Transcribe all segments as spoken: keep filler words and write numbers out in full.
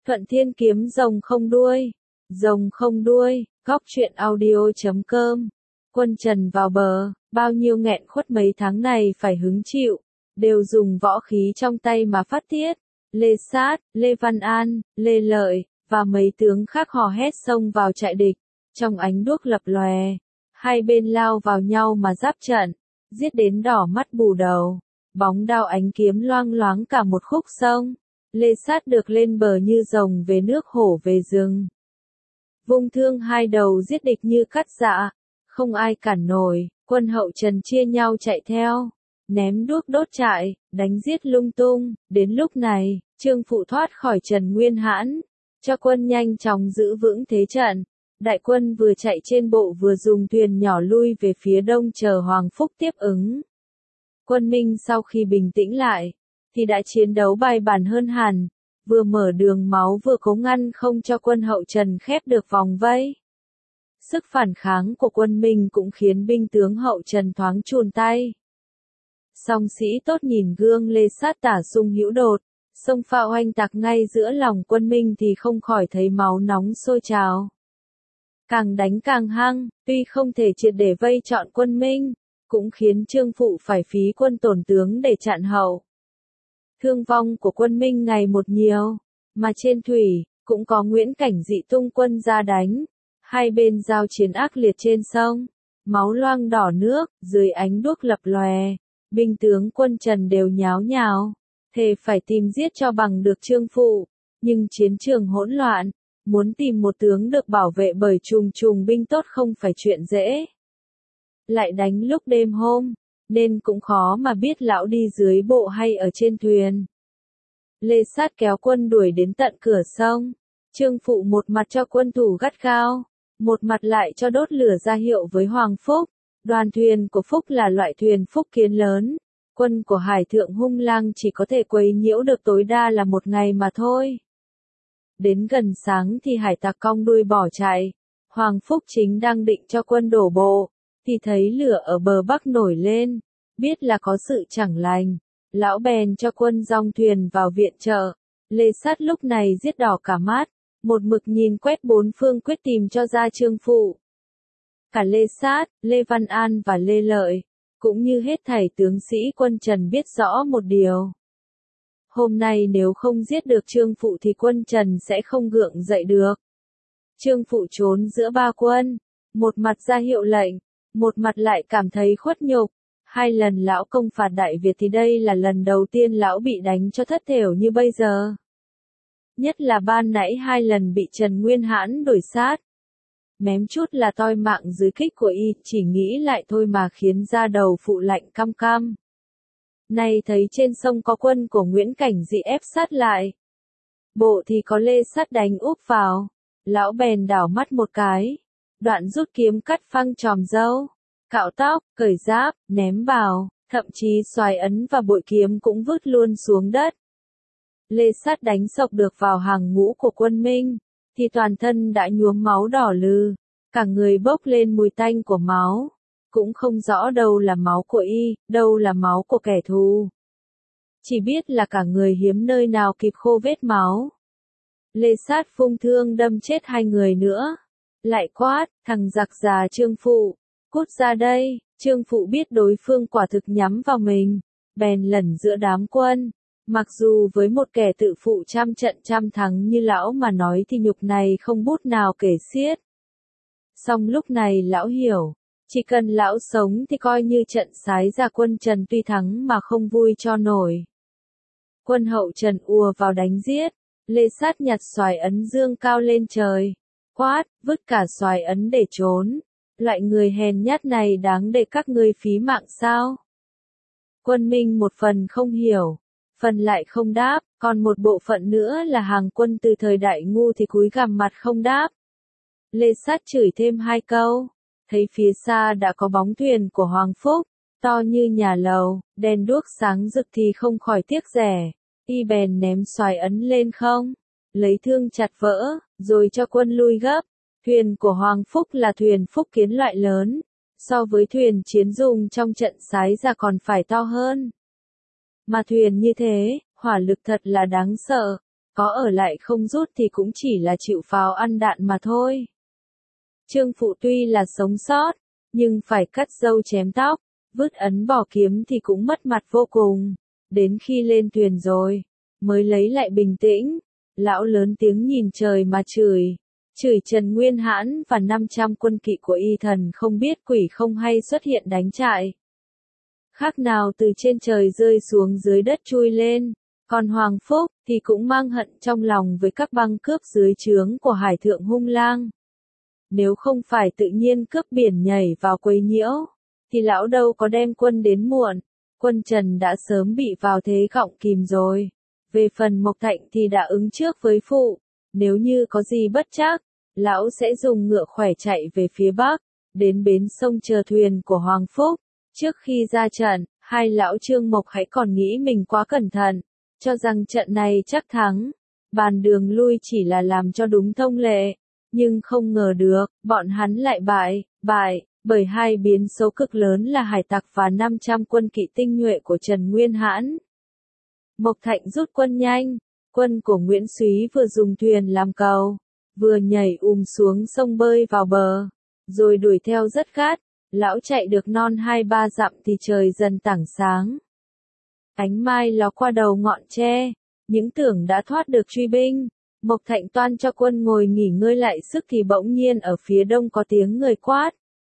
Thuận Thiên kiếm rồng không đuôi. Rồng không đuôi, góc truyện audio chấm com. Quân Trần vào bờ, bao nhiêu nghẹn khuất mấy tháng này phải hứng chịu, đều dùng võ khí trong tay mà phát tiết. Lê Sát, Lê Văn An, Lê Lợi, và mấy tướng khác hò hét xông vào trại địch. Trong ánh đuốc lập lòe, hai bên lao vào nhau mà giáp trận, giết đến đỏ mắt bù đầu. Bóng đao ánh kiếm loang loáng cả một khúc sông. Lê Sát được lên bờ như rồng về nước hổ về rừng. Vung thương hai đầu giết địch như cắt dạ, không ai cản nổi, quân hậu Trần chia nhau chạy theo, ném đuốc đốt trại, đánh giết lung tung. Đến lúc này, Trương Phụ thoát khỏi Trần Nguyên Hãn, cho quân nhanh chóng giữ vững thế trận. Đại quân vừa chạy trên bộ vừa dùng thuyền nhỏ lui về phía đông chờ Hoàng Phúc tiếp ứng. Quân Minh sau khi bình tĩnh lại, thì đã chiến đấu bài bản hơn hẳn, vừa mở đường máu vừa cố ngăn không cho quân hậu Trần khép được vòng vây. Sức phản kháng của quân Minh cũng khiến binh tướng hậu Trần thoáng chùn tay. Song sĩ tốt nhìn gương Lê Sát tả sung hữu đột, xông pha oanh tạc ngay giữa lòng quân Minh thì không khỏi thấy máu nóng sôi trào. Càng đánh càng hăng, tuy không thể triệt để vây trọn quân Minh, cũng khiến Trương Phụ phải phí quân tổn tướng để chặn hậu. Thương vong của quân Minh ngày một nhiều, mà trên thủy, cũng có Nguyễn Cảnh Dị tung quân ra đánh. Hai bên giao chiến ác liệt trên sông, máu loang đỏ nước, dưới ánh đuốc lập lòe, binh tướng quân Trần đều nháo nhào, thề phải tìm giết cho bằng được Trương Phụ, nhưng chiến trường hỗn loạn, muốn tìm một tướng được bảo vệ bởi trùng trùng binh tốt không phải chuyện dễ. Lại đánh lúc đêm hôm, nên cũng khó mà biết lão đi dưới bộ hay ở trên thuyền. Lê Sát kéo quân đuổi đến tận cửa sông, Trương Phụ một mặt cho quân thủ gắt gao, một mặt lại cho đốt lửa ra hiệu với Hoàng Phúc. Đoàn thuyền của Phúc là loại thuyền Phúc Kiến lớn, quân của Hải Thượng Hung Lang chỉ có thể quấy nhiễu được tối đa là một ngày mà thôi. Đến gần sáng thì hải tặc cong đuôi bỏ chạy, Hoàng Phúc chính đang định cho quân đổ bộ, thì thấy lửa ở bờ bắc nổi lên, biết là có sự chẳng lành, lão bèn cho quân dong thuyền vào viện trợ. Lê Sát lúc này giết đỏ cả mắt, một mực nhìn quét bốn phương quyết tìm cho ra Trương Phụ. Cả Lê Sát, Lê Văn An và Lê Lợi, cũng như hết thảy tướng sĩ quân Trần biết rõ một điều. Hôm nay nếu không giết được Trương Phụ thì quân Trần sẽ không gượng dậy được. Trương Phụ trốn giữa ba quân, một mặt ra hiệu lệnh, một mặt lại cảm thấy khuất nhục. Hai lần lão công phạt Đại Việt thì đây là lần đầu tiên lão bị đánh cho thất thểu như bây giờ. Nhất là ban nãy hai lần bị Trần Nguyên Hãn đuổi sát. Mém chút là toi mạng dưới kích của y, chỉ nghĩ lại thôi mà khiến da đầu Phụ lạnh căm căm. Nay thấy trên sông có quân của Nguyễn Cảnh Dị ép sát lại. Bộ thì có Lê Sát đánh úp vào. Lão bèn đảo mắt một cái. Đoạn rút kiếm cắt phăng tròm râu. Cạo tóc, cởi giáp, ném vào. Thậm chí xoài ấn và bội kiếm cũng vứt luôn xuống đất. Lê Sát đánh sộc được vào hàng ngũ của quân Minh. Thì toàn thân đã nhuốm máu đỏ lừ. Cả người bốc lên mùi tanh của máu. Cũng không rõ đâu là máu của y, đâu là máu của kẻ thù. Chỉ biết là cả người hiếm nơi nào kịp khô vết máu. Lê Sát phung thương đâm chết hai người nữa. Lại quát, thằng giặc già Trương Phụ, cút ra đây. Trương Phụ biết đối phương quả thực nhắm vào mình, bèn lẩn giữa đám quân. Mặc dù với một kẻ tự phụ trăm trận trăm thắng như lão mà nói thì nhục này không bút nào kể xiết. Song lúc này lão hiểu. Chỉ cần lão sống thì coi như trận sái ra quân Trần tuy thắng mà không vui cho nổi. Quân hậu Trần ùa vào đánh giết, Lê Sát nhặt xoài ấn dương cao lên trời, quát, vứt cả xoài ấn để trốn. Loại người hèn nhát này đáng để các ngươi phí mạng sao? Quân Minh một phần không hiểu, phần lại không đáp, còn một bộ phận nữa là hàng quân từ thời Đại Ngu thì cúi gằm mặt không đáp. Lê Sát chửi thêm hai câu. Thấy phía xa đã có bóng thuyền của Hoàng Phúc, to như nhà lầu, đèn đuốc sáng rực thì không khỏi tiếc rẻ. Y bèn ném xoài ấn lên không, lấy thương chặt vỡ, rồi cho quân lui gấp. Thuyền của Hoàng Phúc là thuyền Phúc Kiến loại lớn, so với thuyền chiến dùng trong trận sái ra còn phải to hơn. Mà thuyền như thế, hỏa lực thật là đáng sợ, có ở lại không rút thì cũng chỉ là chịu pháo ăn đạn mà thôi. Trương Phụ tuy là sống sót, nhưng phải cắt râu chém tóc, vứt ấn bỏ kiếm thì cũng mất mặt vô cùng. Đến khi lên thuyền rồi, mới lấy lại bình tĩnh, lão lớn tiếng nhìn trời mà chửi. Chửi Trần Nguyên Hãn và năm trăm quân kỵ của y thần không biết quỷ không hay xuất hiện đánh trại. Khác nào từ trên trời rơi xuống dưới đất chui lên, còn Hoàng Phúc thì cũng mang hận trong lòng với các băng cướp dưới trướng của Hải Thượng Hung Lang. Nếu không phải tự nhiên cướp biển nhảy vào quấy nhiễu, thì lão đâu có đem quân đến muộn, quân Trần đã sớm bị vào thế gọng kìm rồi. Về phần Mộc Thạnh thì đã ứng trước với Phụ, nếu như có gì bất trắc, lão sẽ dùng ngựa khỏe chạy về phía bắc, đến bến sông chờ thuyền của Hoàng Phúc. Trước khi ra trận, hai lão Trương Mộc hãy còn nghĩ mình quá cẩn thận, cho rằng trận này chắc thắng, bàn đường lui chỉ là làm cho đúng thông lệ, nhưng không ngờ được, bọn hắn lại bại, bại, bởi hai biến số cực lớn là hải tặc và năm trăm quân kỵ tinh nhuệ của Trần Nguyên Hãn. Mộc Thạnh rút quân nhanh, quân của Nguyễn Súy vừa dùng thuyền làm cầu, vừa nhảy ùm xuống sông bơi vào bờ, rồi đuổi theo rất gắt. Lão chạy được non hai ba dặm thì trời dần tảng sáng. Ánh mai ló qua đầu ngọn tre, những tưởng đã thoát được truy binh. Mộc Thạnh toan cho quân ngồi nghỉ ngơi lại sức thì bỗng nhiên ở phía đông có tiếng người quát.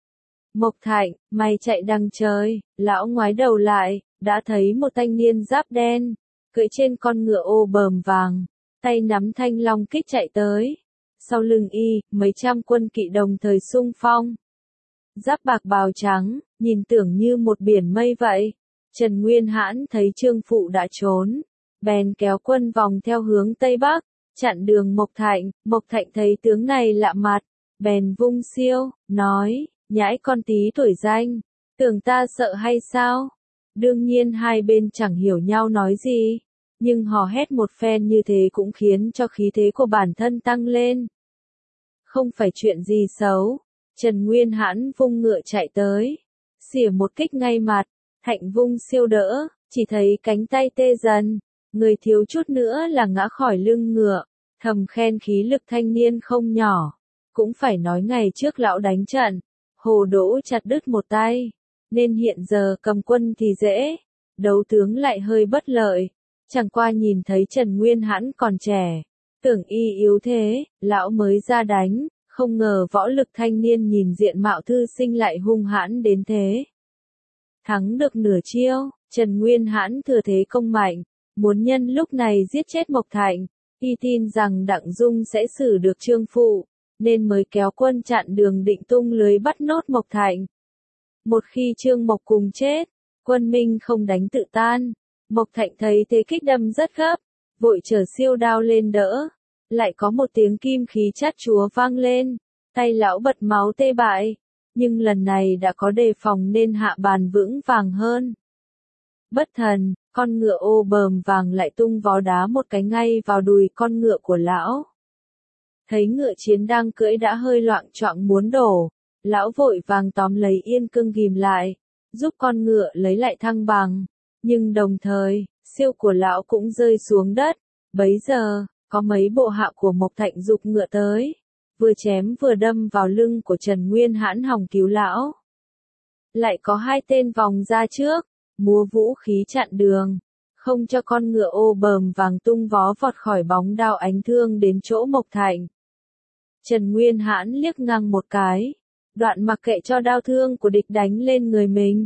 Mộc Thạnh, mày chạy đằng trời, lão ngoái đầu lại, đã thấy một thanh niên giáp đen, cưỡi trên con ngựa ô bờm vàng, tay nắm thanh long kích chạy tới. Sau lưng y, mấy trăm quân kỵ đồng thời xung phong. Giáp bạc bào trắng, nhìn tưởng như một biển mây vậy. Trần Nguyên Hãn thấy Trương Phụ đã trốn, bèn kéo quân vòng theo hướng Tây Bắc, chặn đường Mộc Thạnh. Mộc Thạnh thấy tướng này lạ mặt, bèn vung siêu, nói, nhãi con tí tuổi danh, tưởng ta sợ hay sao? Đương nhiên hai bên chẳng hiểu nhau nói gì, nhưng hò hét một phen như thế cũng khiến cho khí thế của bản thân tăng lên. Không phải chuyện gì xấu. Trần Nguyên Hãn vung ngựa chạy tới, xỉa một kích ngay mặt, Thạnh vung siêu đỡ, chỉ thấy cánh tay tê dần, người thiếu chút nữa là ngã khỏi lưng ngựa, thầm khen khí lực thanh niên không nhỏ. Cũng phải nói ngày trước lão đánh trận, Hồ Đỗ chặt đứt một tay, nên hiện giờ cầm quân thì dễ, đấu tướng lại hơi bất lợi. Chẳng qua nhìn thấy Trần Nguyên Hãn còn trẻ, tưởng y yếu thế, lão mới ra đánh. Không ngờ võ lực thanh niên nhìn diện mạo thư sinh lại hung hãn đến thế. Thắng được nửa chiêu, Trần Nguyên Hãn thừa thế công mạnh, muốn nhân lúc này giết chết Mộc Thạnh. Y tin rằng Đặng Dung sẽ xử được Trương Phụ, nên mới kéo quân chặn đường định tung lưới bắt nốt Mộc Thạnh. Một khi Trương Mộc cùng chết, quân Minh không đánh tự tan. Mộc Thạnh thấy thế kích đâm rất gấp, vội chở siêu đao lên đỡ. Lại có một tiếng kim khí chát chúa vang lên, tay lão bật máu tê bại, nhưng lần này đã có đề phòng nên hạ bàn vững vàng hơn. Bất thần, con ngựa ô bờm vàng lại tung vó đá một cái ngay vào đùi con ngựa của lão. Thấy ngựa chiến đang cưỡi đã hơi loạng choạng muốn đổ, lão vội vàng tóm lấy yên cương ghìm lại, giúp con ngựa lấy lại thăng bằng, nhưng đồng thời, siêu của lão cũng rơi xuống đất. Bấy giờ, có mấy bộ hạ của Mộc Thạnh giục ngựa tới, vừa chém vừa đâm vào lưng của Trần Nguyên Hãn hòng cứu lão. Lại có hai tên vòng ra trước, múa vũ khí chặn đường, không cho con ngựa ô bờm vàng tung vó vọt khỏi bóng đao ánh thương đến chỗ Mộc Thạnh. Trần Nguyên Hãn liếc ngang một cái, đoạn mặc kệ cho đao thương của địch đánh lên người mình.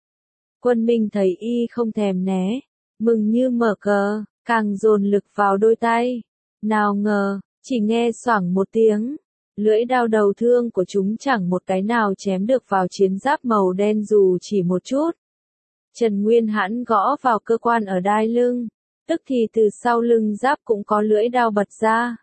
Quân Minh thấy y không thèm né, mừng như mở cờ, càng dồn lực vào đôi tay. Nào ngờ, chỉ nghe xoảng một tiếng, lưỡi đao đầu thương của chúng chẳng một cái nào chém được vào chiến giáp màu đen dù chỉ một chút. Trần Nguyên Hãn gõ vào cơ quan ở đai lưng, tức thì từ sau lưng giáp cũng có lưỡi đao bật ra.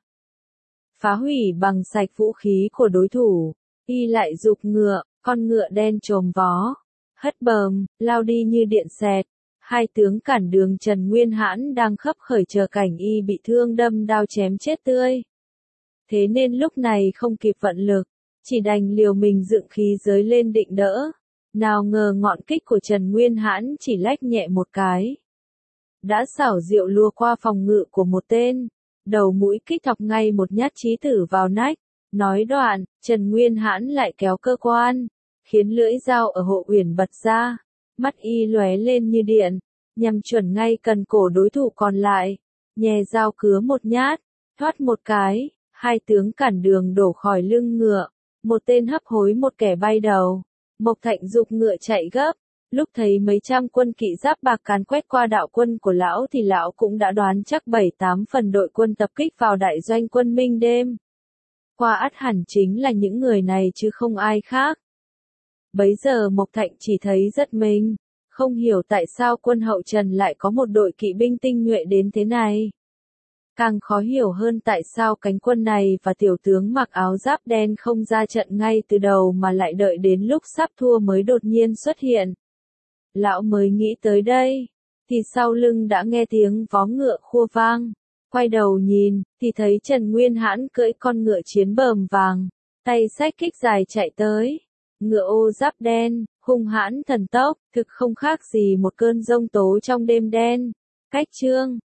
Phá hủy bằng sạch vũ khí của đối thủ, y lại giục ngựa, con ngựa đen trồm vó, hất bờm, lao đi như điện xẹt. Hai tướng cản đường Trần Nguyên Hãn đang khấp khởi chờ cảnh y bị thương đâm đao chém chết tươi. Thế nên lúc này không kịp vận lực, chỉ đành liều mình dựng khí giới lên định đỡ. Nào ngờ ngọn kích của Trần Nguyên Hãn chỉ lách nhẹ một cái, đã xảo diệu lùa qua phòng ngự của một tên, đầu mũi kích thọc ngay một nhát chí tử vào nách. Nói đoạn, Trần Nguyên Hãn lại kéo cơ quan, khiến lưỡi dao ở hộ uyển bật ra, mắt y lóe lên như điện, nhằm chuẩn ngay cần cổ đối thủ còn lại, nhè dao cứa một nhát, thoát một cái, hai tướng cản đường đổ khỏi lưng ngựa, một tên hấp hối một kẻ bay đầu. Mộc Thạnh giục ngựa chạy gấp, lúc thấy mấy trăm quân kỵ giáp bạc càn quét qua đạo quân của lão thì lão cũng đã đoán chắc bảy tám phần đội quân tập kích vào đại doanh quân Minh đêm qua ắt hẳn chính là những người này chứ không ai khác. Bấy giờ Mộc Thạnh chỉ thấy rất mình, không hiểu tại sao quân hậu Trần lại có một đội kỵ binh tinh nhuệ đến thế này. Càng khó hiểu hơn tại sao cánh quân này và tiểu tướng mặc áo giáp đen không ra trận ngay từ đầu mà lại đợi đến lúc sắp thua mới đột nhiên xuất hiện. Lão mới nghĩ tới đây, thì sau lưng đã nghe tiếng vó ngựa khua vang. Quay đầu nhìn, thì thấy Trần Nguyên Hãn cưỡi con ngựa chiến bờm vàng, tay xách kích dài chạy tới. Ngựa ô giáp đen, hung hãn thần tốc, thực không khác gì một cơn giông tố trong đêm đen. Cách chương